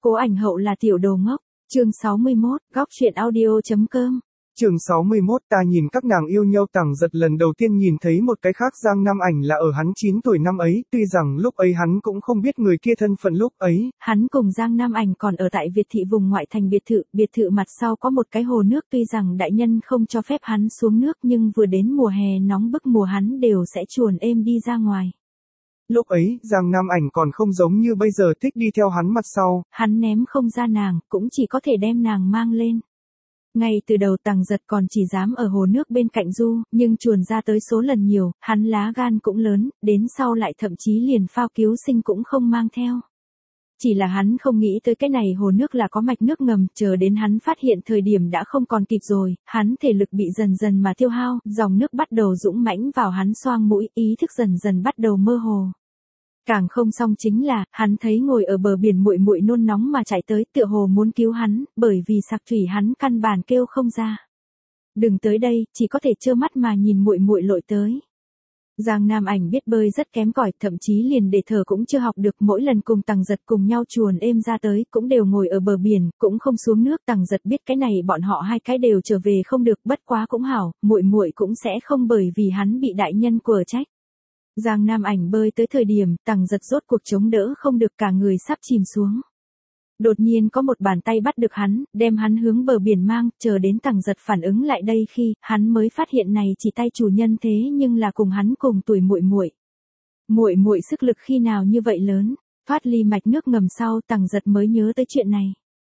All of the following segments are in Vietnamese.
Cố ảnh hậu là tiểu đồ ngốc. Chương 61, góc truyện audio.com. Chương 61 ta nhìn các nàng yêu nhau. Tằng Giật lần đầu tiên nhìn thấy một cái khác Giang Nam Ảnh là ở hắn 9 tuổi năm ấy, tuy rằng lúc ấy hắn cũng không biết người kia thân phận lúc ấy. Hắn cùng Giang Nam Ảnh còn ở tại Việt thị vùng ngoại thành biệt thự mặt sau có một cái hồ nước, tuy rằng đại nhân không cho phép hắn xuống nước nhưng vừa đến mùa hè nóng bức mùa hắn đều sẽ chuồn êm đi ra ngoài. Lúc ấy, Giang Nam Ảnh còn không giống như bây giờ thích đi theo hắn mặt sau. Hắn ném không ra nàng, cũng chỉ có thể đem nàng mang lên. Ngay từ đầu Tằng Giật còn chỉ dám ở hồ nước bên cạnh du, nhưng chuồn ra tới số lần nhiều, hắn lá gan cũng lớn, đến sau lại thậm chí liền phao cứu sinh cũng không mang theo. Chỉ là hắn không nghĩ tới cái này hồ nước là có mạch nước ngầm, chờ đến hắn phát hiện thời điểm đã không còn kịp rồi, hắn thể lực bị dần dần mà tiêu hao, dòng nước bắt đầu dũng mãnh vào hắn xoang mũi, ý thức dần dần bắt đầu mơ hồ. Càng không xong chính là, hắn thấy ngồi ở bờ biển muội muội nôn nóng mà chạy tới, tựa hồ muốn cứu hắn, bởi vì sặc thủy hắn căn bản kêu không ra. Đừng tới đây, chỉ có thể trơ mắt mà nhìn muội muội lội tới. Giang Nam Ảnh biết bơi rất kém cỏi, thậm chí liền để thở cũng chưa học được, mỗi lần cùng Tằng Giật cùng nhau chuồn êm ra tới, cũng đều ngồi ở bờ biển, cũng không xuống nước. Tằng Giật biết cái này bọn họ hai cái đều trở về không được, bất quá cũng hảo, muội muội cũng sẽ không bởi vì hắn bị đại nhân quở trách. Giang Nam Ảnh bơi tới thời điểm, Tằng Giật rốt cuộc chống đỡ không được, cả người sắp chìm xuống. Đột nhiên có một bàn tay bắt được hắn, đem hắn hướng bờ biển mang, chờ đến Tằng Giật phản ứng lại đây khi, hắn mới phát hiện này chỉ tay chủ nhân thế nhưng là cùng hắn cùng tuổi muội muội. Muội muội sức lực khi nào như vậy lớn, thoát ly mạch nước ngầm sau Tằng Giật mới nhớ tới chuyện này.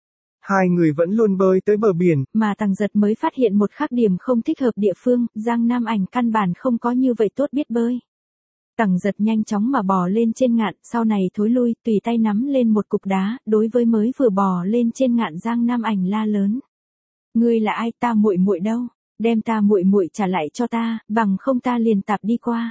Hai người vẫn luôn bơi tới bờ biển, mà Tằng Giật mới phát hiện một khác điểm không thích hợp địa phương, Giang Nam Ảnh căn bản không có như vậy tốt biết bơi. Tằng Giật nhanh chóng mà bò lên trên ngạn, sau này thối lui, tùy tay nắm lên một cục đá, đối với mới vừa bò lên trên ngạn Giang Nam Ảnh la lớn. Ngươi là ai, ta muội muội đâu, đem ta muội muội trả lại cho ta, bằng không ta liền tạp đi qua.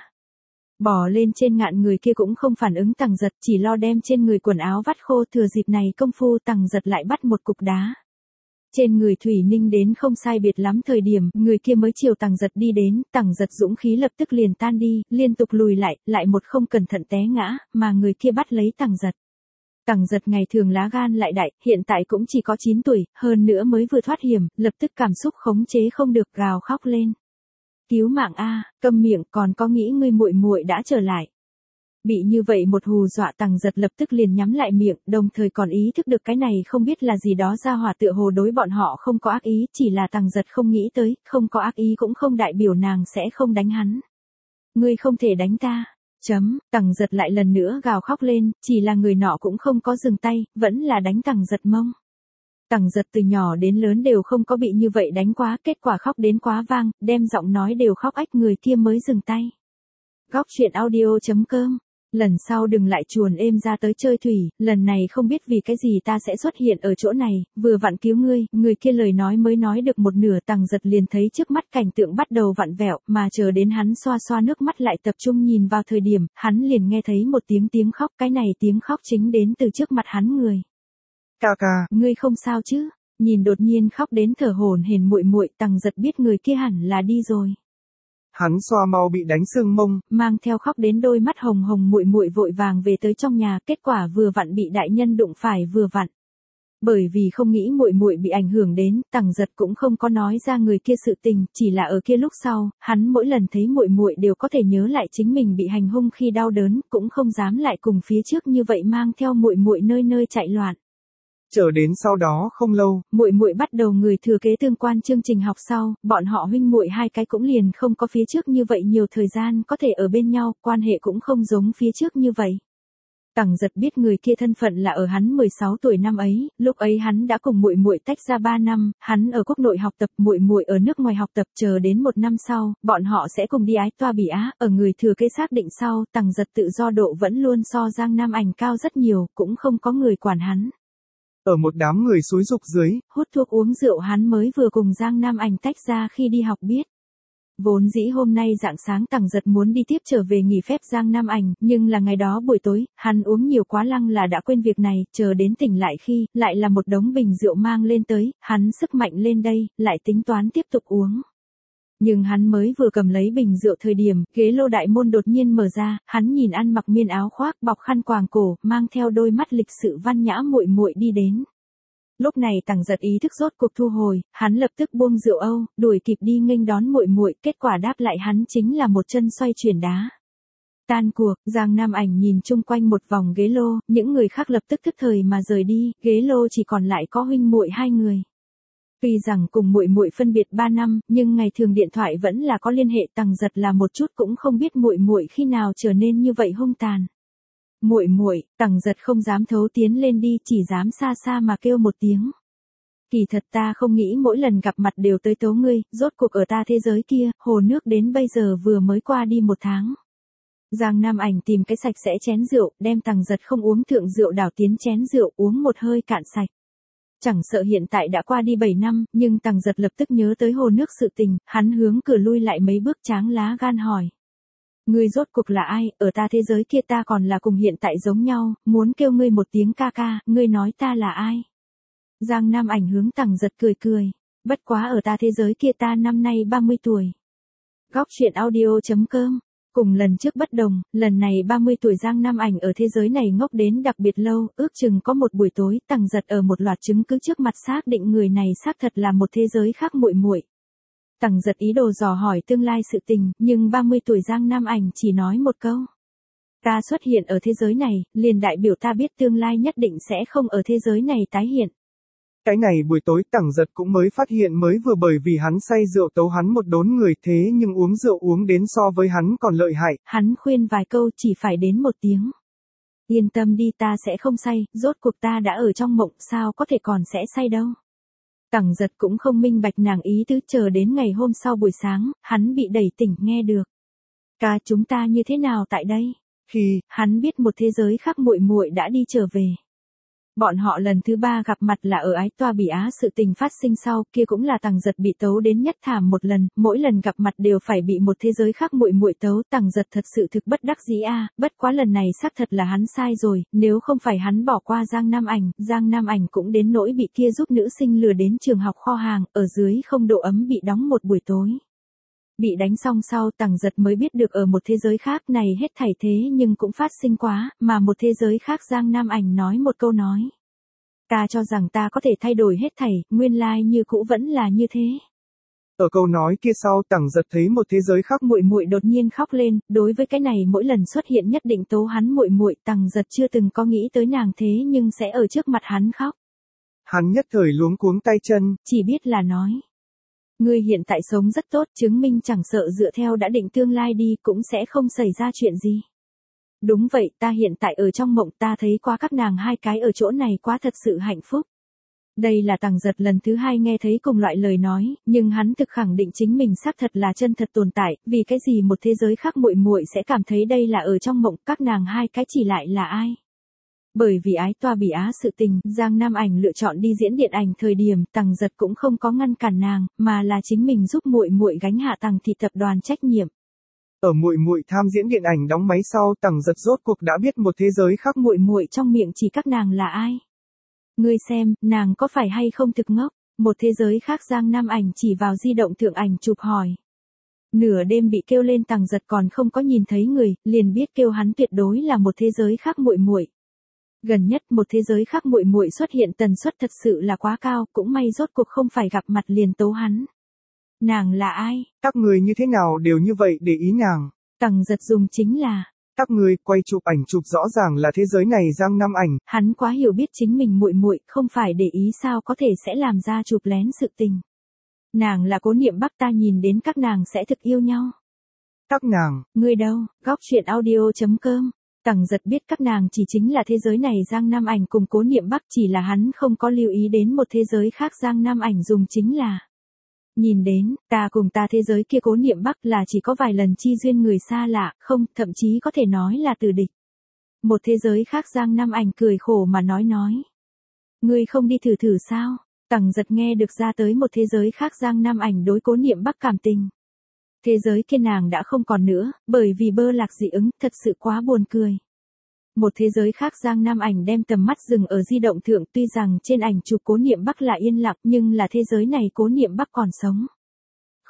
Bò lên trên ngạn người kia cũng không phản ứng Tằng Giật, chỉ lo đem trên người quần áo vắt khô, thừa dịp này công phu Tằng Giật lại bắt một cục đá. Trên người thủy ninh đến không sai biệt lắm thời điểm, người kia mới chiều Tằng Giật đi đến, Tằng Giật dũng khí lập tức liền tan đi, liên tục lùi lại một không cẩn thận té ngã, mà người kia bắt lấy Tằng Giật. Tằng Giật ngày thường lá gan lại đại, hiện tại cũng chỉ có 9 tuổi, hơn nữa mới vừa thoát hiểm, lập tức cảm xúc khống chế không được, gào khóc lên. Cứu mạng a, câm miệng, còn có nghĩ ngươi muội muội đã trở lại. Bị như vậy một hù dọa Tằng Giật lập tức liền nhắm lại miệng, đồng thời còn ý thức được cái này không biết là gì đó ra hỏa tựa hồ đối bọn họ không có ác ý, chỉ là Tằng Giật không nghĩ tới, không có ác ý cũng không đại biểu nàng sẽ không đánh hắn. Ngươi không thể đánh ta. Tằng Giật lại lần nữa gào khóc lên, chỉ là người nọ cũng không có dừng tay, vẫn là đánh Tằng Giật mông. Tằng Giật từ nhỏ đến lớn đều không có bị như vậy đánh quá, kết quả khóc đến quá vang, đem giọng nói đều khóc ách, người kia mới dừng tay. Góc truyện audio.com. Lần sau đừng lại chuồn êm ra tới chơi thủy, lần này không biết vì cái gì ta sẽ xuất hiện ở chỗ này, vừa vặn cứu ngươi, người kia lời nói mới nói được một nửa Tằng Giật liền thấy trước mắt cảnh tượng bắt đầu vặn vẹo, mà chờ đến hắn xoa xoa nước mắt lại tập trung nhìn vào thời điểm, hắn liền nghe thấy một tiếng khóc, cái này tiếng khóc chính đến từ trước mặt hắn người. Ca ca, ngươi không sao chứ? Nhìn đột nhiên khóc đến thở hổn hển muội muội, Tằng Giật biết người kia hẳn là đi rồi. Hắn xoa mau bị đánh sưng mông, mang theo khóc đến đôi mắt hồng hồng muội muội vội vàng về tới trong nhà, kết quả vừa vặn bị đại nhân đụng phải vừa vặn. Bởi vì không nghĩ muội muội bị ảnh hưởng đến, Tằng Giật cũng không có nói ra người kia sự tình, chỉ là ở kia lúc sau, hắn mỗi lần thấy muội muội đều có thể nhớ lại chính mình bị hành hung khi đau đớn, cũng không dám lại cùng phía trước như vậy mang theo muội muội nơi nơi chạy loạn. Chờ đến sau đó không lâu, muội muội bắt đầu người thừa kế tương quan chương trình học sau, bọn họ huynh muội hai cái cũng liền không có phía trước như vậy nhiều thời gian có thể ở bên nhau, quan hệ cũng không giống phía trước như vậy. Tằng Giật biết người kia thân phận là ở hắn 16 tuổi năm ấy, lúc ấy hắn đã cùng muội muội tách ra 3 năm, hắn ở quốc nội học tập, muội muội ở nước ngoài học tập, chờ đến 1 năm sau, bọn họ sẽ cùng đi ái toa Bỉ Á, ở người thừa kế xác định sau, Tằng Giật tự do độ vẫn luôn so Giang Nam Ảnh cao rất nhiều, cũng không có người quản hắn. Ở một đám người xúi giục dưới, hút thuốc uống rượu hắn mới vừa cùng Giang Nam Ảnh tách ra khi đi học biết. Vốn dĩ hôm nay rạng sáng Tằng Giật muốn đi tiếp trở về nghỉ phép Giang Nam Ảnh, nhưng là ngày đó buổi tối, hắn uống nhiều quá lăng là đã quên việc này, chờ đến tỉnh lại khi, lại là một đống bình rượu mang lên tới, hắn sức mạnh lên đây, lại tính toán tiếp tục uống. Nhưng hắn mới vừa cầm lấy bình rượu thời điểm, ghế lô đại môn đột nhiên mở ra, hắn nhìn ăn mặc miên áo khoác, bọc khăn quàng cổ, mang theo đôi mắt lịch sự văn nhã muội muội đi đến. Lúc này Tằng Giật ý thức rốt cuộc thu hồi, hắn lập tức buông rượu âu, đuổi kịp đi nghênh đón muội muội, kết quả đáp lại hắn chính là một chân xoay chuyển đá. Tan cuộc, Giang Nam Ảnh nhìn chung quanh một vòng ghế lô, những người khác lập tức thức thời mà rời đi, ghế lô chỉ còn lại có huynh muội hai người. Tuy rằng cùng muội muội phân biệt 3 năm, nhưng ngày thường điện thoại vẫn là có liên hệ. Tằng Giật là một chút cũng không biết muội muội khi nào trở nên như vậy hung tàn. Muội muội, Tằng Giật không dám thấu tiến lên đi, chỉ dám xa xa mà kêu một tiếng. Kỳ thật ta không nghĩ mỗi lần gặp mặt đều tới tấu ngươi, rốt cuộc ở ta thế giới kia, hồ nước đến bây giờ vừa mới qua đi 1 tháng. Giang Nam Ảnh tìm cái sạch sẽ chén rượu, đem Tằng Giật không uống thượng rượu đảo tiến chén rượu, uống một hơi cạn sạch. Chẳng sợ hiện tại đã qua đi 7 năm, nhưng Tằng Giật lập tức nhớ tới hồ nước sự tình, hắn hướng cửa lui lại mấy bước tráng lá gan hỏi. Ngươi rốt cuộc là ai, ở ta thế giới kia ta còn là cùng hiện tại giống nhau, muốn kêu ngươi một tiếng ca ca, ngươi nói ta là ai? Giang Nam Ảnh hướng Tằng Giật cười cười, bất quá ở ta thế giới kia ta năm nay 30 tuổi. Góc truyện audio.com. Cùng lần trước bất đồng, lần này 30 tuổi Giang Nam Ảnh ở thế giới này ngốc đến đặc biệt lâu, ước chừng có một buổi tối, Tằng Giật ở một loạt chứng cứ trước mặt xác định người này xác thật là một thế giới khác muội muội. Tằng Giật ý đồ dò hỏi tương lai sự tình, nhưng 30 tuổi Giang Nam Ảnh chỉ nói một câu. Ta xuất hiện ở thế giới này, liền đại biểu ta biết tương lai nhất định sẽ không ở thế giới này tái hiện. Cái này buổi tối Tằng Giật cũng mới phát hiện mới vừa bởi vì hắn say rượu tấu hắn một đốn người thế nhưng uống rượu uống đến so với hắn còn lợi hại. Hắn khuyên vài câu chỉ phải đến 1 tiếng. Yên tâm đi ta sẽ không say, rốt cuộc ta đã ở trong mộng sao có thể còn sẽ say đâu. Tằng Giật cũng không minh bạch nàng ý tứ, chờ đến ngày hôm sau buổi sáng, hắn bị đẩy tỉnh nghe được. Ca chúng ta như thế nào tại đây? Khi hắn biết một thế giới khác muội muội đã đi trở về. Bọn họ lần thứ 3 gặp mặt là ở Ái Toa Bỉ Á, sự tình phát sinh sau, kia cũng là Tằng Giật bị tấu đến nhất thảm một lần, mỗi lần gặp mặt đều phải bị một thế giới khác muội muội tấu. Tằng Giật thật sự thực bất đắc dĩ a, bất quá lần này xác thật là hắn sai rồi, nếu không phải hắn bỏ qua Giang Nam Ảnh cũng đến nỗi bị kia giúp nữ sinh lừa đến trường học kho hàng, ở dưới không độ ấm bị đóng một buổi tối. Bị đánh xong sau Tằng Giật mới biết được ở một thế giới khác này hết thảy thế nhưng cũng phát sinh quá, mà một thế giới khác Giang Nam Ảnh nói một câu nói. Ta cho rằng ta có thể thay đổi hết thảy, nguyên lai như cũ vẫn là như thế. Ở câu nói kia sau Tằng Giật thấy một thế giới khác muội muội đột nhiên khóc lên, đối với cái này mỗi lần xuất hiện nhất định tố hắn muội muội, Tằng Giật chưa từng có nghĩ tới nàng thế nhưng sẽ ở trước mặt hắn khóc. Hắn nhất thời luống cuống tay chân, chỉ biết là nói. Ngươi hiện tại sống rất tốt, chứng minh chẳng sợ dựa theo đã định tương lai đi cũng sẽ không xảy ra chuyện gì. Đúng vậy, ta hiện tại ở trong mộng ta thấy qua các nàng hai cái ở chỗ này quá thật sự hạnh phúc. Đây là Tằng Giật lần thứ 2 nghe thấy cùng loại lời nói, nhưng hắn thực khẳng định chính mình xác thật là chân thật tồn tại, vì cái gì một thế giới khác muội muội sẽ cảm thấy đây là ở trong mộng, các nàng hai cái chỉ lại là ai? Bởi vì Ái Toa Bỉ Á sự tình, Giang Nam Ảnh lựa chọn đi diễn điện ảnh thời điểm, Tằng Giật cũng không có ngăn cản nàng, mà là chính mình giúp muội muội gánh hạ Tằng thị tập đoàn trách nhiệm. Ở muội muội tham diễn điện ảnh đóng máy sau, Tằng Giật rốt cuộc đã biết một thế giới khác muội muội trong miệng chỉ các nàng là ai. Ngươi xem, nàng có phải hay không thực ngốc? Một thế giới khác Giang Nam Ảnh chỉ vào di động thượng ảnh chụp hỏi. Nửa đêm bị kêu lên Tằng Giật còn không có nhìn thấy người, liền biết kêu hắn tuyệt đối là một thế giới khác muội muội. Gần nhất một thế giới khác muội muội xuất hiện tần suất thật sự là quá cao, cũng may rốt cuộc không phải gặp mặt liền tố hắn. Nàng là ai? Các người như thế nào đều như vậy để ý nàng? Tằng Giật dùng chính là. Các người quay chụp ảnh chụp rõ ràng là thế giới này Giang Nam Ảnh. Hắn quá hiểu biết chính mình muội muội, không phải để ý sao có thể sẽ làm ra chụp lén sự tình. Nàng là Cố Niệm Bắc, ta nhìn đến các nàng sẽ thực yêu nhau. Các nàng? Ngươi đâu? Góc truyện audio.com. Tằng Giật biết các nàng chỉ chính là thế giới này Giang Nam Ảnh cùng Cố Niệm Bắc, chỉ là hắn không có lưu ý đến một thế giới khác Giang Nam Ảnh dùng chính là. Nhìn đến, ta cùng ta thế giới kia Cố Niệm Bắc là chỉ có vài lần chi duyên người xa lạ, không, thậm chí có thể nói là từ địch. Một thế giới khác Giang Nam Ảnh cười khổ mà nói. Ngươi không đi thử thử sao? Tằng Giật nghe được ra tới một thế giới khác Giang Nam Ảnh đối Cố Niệm Bắc cảm tình. Thế giới kia nàng đã không còn nữa, bởi vì bơ lạc dị ứng, thật sự quá buồn cười. Một thế giới khác Giang Nam Ảnh đem tầm mắt dừng ở di động thượng, tuy rằng trên ảnh chụp Cố Niệm Bắc là yên lặng nhưng là thế giới này Cố Niệm Bắc còn sống.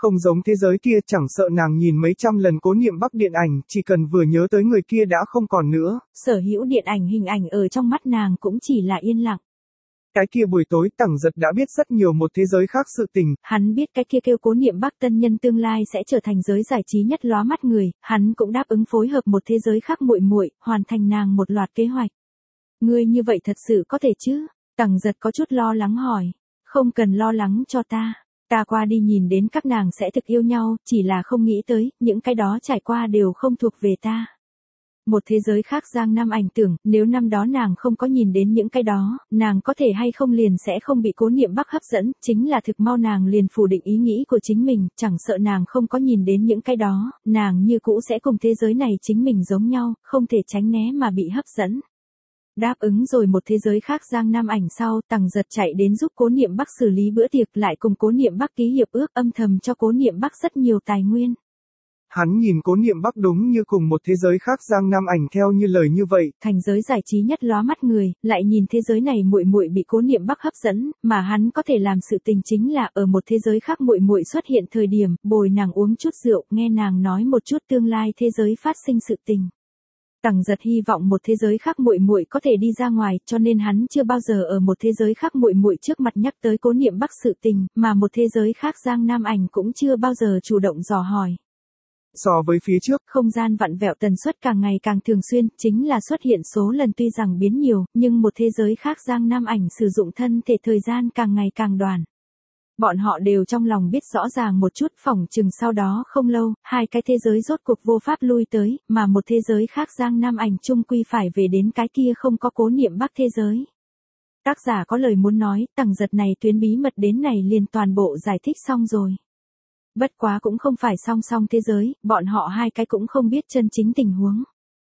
Không giống thế giới kia, chẳng sợ nàng nhìn mấy trăm lần Cố Niệm Bắc điện ảnh, chỉ cần vừa nhớ tới người kia đã không còn nữa. Sở hữu điện ảnh hình ảnh ở trong mắt nàng cũng chỉ là yên lặng. Cái kia buổi tối Tằng Giật đã biết rất nhiều một thế giới khác sự tình. Hắn biết cái kia kêu Cố Niệm Bắc tân nhân tương lai sẽ trở thành giới giải trí nhất lóa mắt người, hắn cũng đáp ứng phối hợp một thế giới khác muội muội, hoàn thành nàng một loạt kế hoạch. Ngươi như vậy thật sự có thể chứ? Tằng Giật có chút lo lắng hỏi. Không cần lo lắng cho ta. Ta qua đi nhìn đến các nàng sẽ thực yêu nhau, chỉ là không nghĩ tới, những cái đó trải qua đều không thuộc về ta. Một thế giới khác Giang Nam Ảnh tưởng, nếu năm đó nàng không có nhìn đến những cái đó, nàng có thể hay không liền sẽ không bị Cố Niệm Bắc hấp dẫn, chính là thực mau nàng liền phủ định ý nghĩ của chính mình, chẳng sợ nàng không có nhìn đến những cái đó, nàng như cũ sẽ cùng thế giới này chính mình giống nhau, không thể tránh né mà bị hấp dẫn. Đáp ứng rồi một thế giới khác Giang Nam Ảnh sau, Tằng Giật chạy đến giúp Cố Niệm Bắc xử lý bữa tiệc, lại cùng Cố Niệm Bắc ký hiệp ước, âm thầm cho Cố Niệm Bắc rất nhiều tài nguyên. Hắn nhìn Cố Niệm Bắc đúng như cùng một thế giới khác Giang Nam Ảnh theo như lời như vậy. Thành giới giải trí nhất lóa mắt người, lại nhìn thế giới này muội muội bị Cố Niệm Bắc hấp dẫn, mà hắn có thể làm sự tình chính là ở một thế giới khác muội muội xuất hiện thời điểm, bồi nàng uống chút rượu, nghe nàng nói một chút tương lai thế giới phát sinh sự tình. Tằng Giật hy vọng một thế giới khác muội muội có thể đi ra ngoài, cho nên hắn chưa bao giờ ở một thế giới khác muội muội trước mặt nhắc tới Cố Niệm Bắc sự tình, mà một thế giới khác Giang Nam Ảnh cũng chưa bao giờ chủ động dò hỏi. So với phía trước, không gian vặn vẹo tần suất càng ngày càng thường xuyên, chính là xuất hiện số lần tuy rằng biến nhiều, nhưng một thế giới khác Giang Nam Ảnh sử dụng thân thể thời gian càng ngày càng đoàn. Bọn họ đều trong lòng biết rõ ràng một chút, phỏng chừng sau đó không lâu, hai cái thế giới rốt cuộc vô pháp lui tới, mà một thế giới khác Giang Nam Ảnh chung quy phải về đến cái kia không có Cố Niệm Bắc thế giới. Tác giả có lời muốn nói, Tằng Giật này tuyến bí mật đến này liền toàn bộ giải thích xong rồi. Bất quá cũng không phải song song thế giới, bọn họ hai cái cũng không biết chân chính tình huống.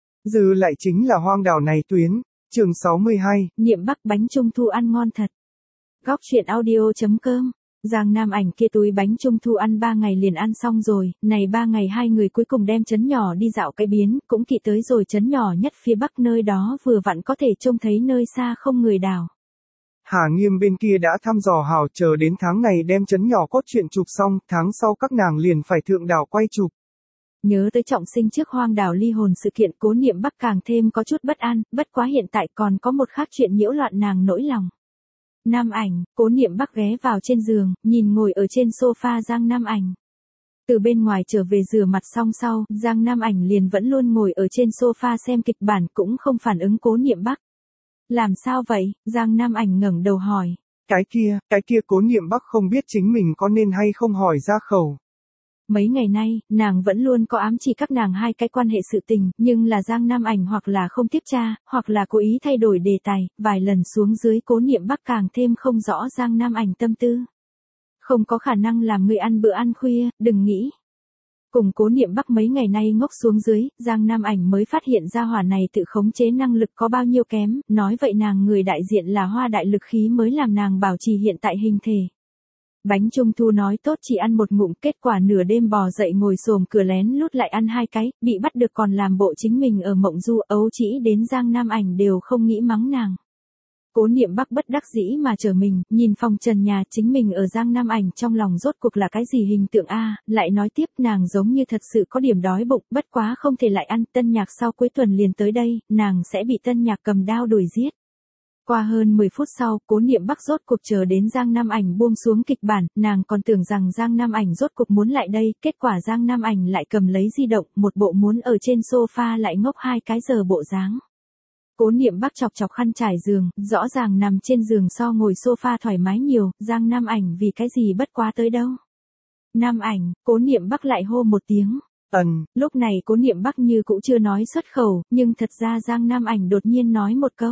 Dư lại chính là hoang đảo này tuyến, chương 62. Niệm Bắc bánh trung thu ăn ngon thật. Góc truyện audio.com. Giang Nam Ảnh kia túi bánh trung thu ăn 3 ngày liền ăn xong rồi, này 3 ngày hai người cuối cùng đem trấn nhỏ đi dạo cái biến, cũng kỵ tới rồi trấn nhỏ nhất phía bắc nơi đó vừa vặn có thể trông thấy nơi xa không người đảo. Hà Nghiêm bên kia đã thăm dò hào chờ đến tháng này đem trấn nhỏ cốt truyện chụp xong, tháng sau các nàng liền phải thượng đảo quay chụp. Nhớ tới trọng sinh trước hoang đảo ly hồn sự kiện Cố Niệm Bắc càng thêm có chút bất an, bất quá hiện tại còn có một khác chuyện nhiễu loạn nàng nỗi lòng. Nam Ảnh, Cố Niệm Bắc ghé vào trên giường, nhìn ngồi ở trên sofa Giang Nam Ảnh. Từ bên ngoài trở về rửa mặt xong sau, Giang Nam Ảnh liền vẫn luôn ngồi ở trên sofa xem kịch bản cũng không phản ứng Cố Niệm Bắc. Làm sao vậy? Giang Nam Ảnh ngẩng đầu hỏi. Cái kia Cố Niệm Bắc không biết chính mình có nên hay không hỏi ra khẩu. Mấy ngày nay, nàng vẫn luôn có ám chỉ các nàng hai cái quan hệ sự tình, nhưng là Giang Nam Ảnh hoặc là không tiếp tra, hoặc là cố ý thay đổi đề tài, vài lần xuống dưới Cố Niệm Bắc càng thêm không rõ Giang Nam Ảnh tâm tư. Không có khả năng làm người ăn bữa ăn khuya, đừng nghĩ. Cùng Cố Niệm Bắc mấy ngày nay ngốc xuống dưới, Giang Nam Ảnh mới phát hiện ra hỏa này tự khống chế năng lực có bao nhiêu kém, nói vậy nàng người đại diện là hoa đại lực khí mới làm nàng bảo trì hiện tại hình thể. Bánh trung thu nói tốt chỉ ăn một ngụm, kết quả nửa đêm bò dậy ngồi xổm cửa lén lút lại ăn hai cái, bị bắt được còn làm bộ chính mình ở mộng du, ấu trĩ đến Giang Nam Ảnh đều không nghĩ mắng nàng. Cố Niệm Bắc bất đắc dĩ mà trở mình, nhìn phòng trần nhà chính mình ở Giang Nam Ảnh trong lòng rốt cuộc là cái gì hình tượng a, lại nói tiếp nàng giống như thật sự có điểm đói bụng, bất quá không thể lại ăn, Tân Nhạc sau cuối tuần liền tới đây, nàng sẽ bị Tân Nhạc cầm đao đuổi giết. Qua hơn 10 phút sau, Cố Niệm Bắc rốt cuộc chờ đến Giang Nam Ảnh buông xuống kịch bản, nàng còn tưởng rằng Giang Nam Ảnh rốt cuộc muốn lại đây, kết quả Giang Nam Ảnh lại cầm lấy di động, một bộ muốn ở trên sofa lại ngốc 2 cái giờ bộ dáng. Cố Niệm Bắc chọc chọc khăn trải giường, rõ ràng nằm trên giường so ngồi sofa thoải mái nhiều, Giang Nam Ảnh vì cái gì bất quá tới đâu. Nam Ảnh, Cố Niệm Bắc lại hô một tiếng. Lúc này Cố Niệm Bắc như cũng chưa nói xuất khẩu, nhưng thật ra Giang Nam Ảnh đột nhiên nói một câu.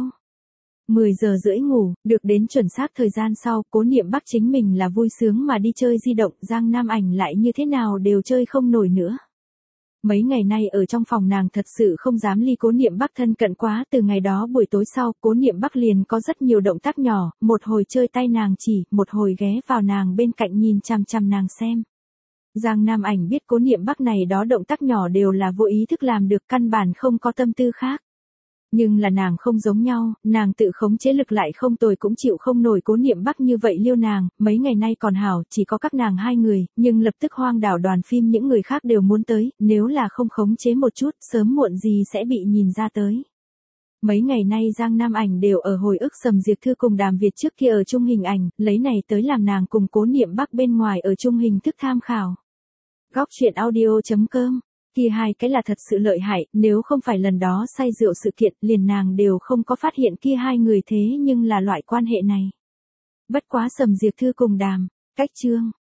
10 giờ rưỡi ngủ, được đến chuẩn xác thời gian sau, Cố Niệm Bắc chính mình là vui sướng mà đi chơi di động, Giang Nam Ảnh lại như thế nào đều chơi không nổi nữa. Mấy ngày nay ở trong phòng nàng thật sự không dám ly Cố Niệm Bắc thân cận quá, từ ngày đó buổi tối sau, Cố Niệm Bắc liền có rất nhiều động tác nhỏ, một hồi chơi tay nàng chỉ, một hồi ghé vào nàng bên cạnh nhìn chằm chằm nàng xem. Giang Nam Ảnh biết Cố Niệm Bắc này đó động tác nhỏ đều là vô ý thức làm được, căn bản không có tâm tư khác. Nhưng là nàng không giống nhau, nàng tự khống chế lực lại không tồi cũng chịu không nổi Cố Niệm Bắc như vậy liêu nàng, mấy ngày nay còn hảo, chỉ có các nàng hai người, nhưng lập tức hoang đảo đoàn phim những người khác đều muốn tới, nếu là không khống chế một chút, sớm muộn gì sẽ bị nhìn ra tới. Mấy ngày nay Giang Nam Ảnh đều ở hồi ức Sầm Diệp Thư cùng Đàm Việt trước kia ở chung hình ảnh, lấy này tới làm nàng cùng Cố Niệm Bắc bên ngoài ở chung hình thức tham khảo. Góc chuyện audio.com, kia hai cái là thật sự lợi hại, nếu không phải lần đó say rượu sự kiện, liền nàng đều không có phát hiện kia hai người thế nhưng là loại quan hệ này. Bất quá Sầm Diệp Thư cùng Đàm, cách chương.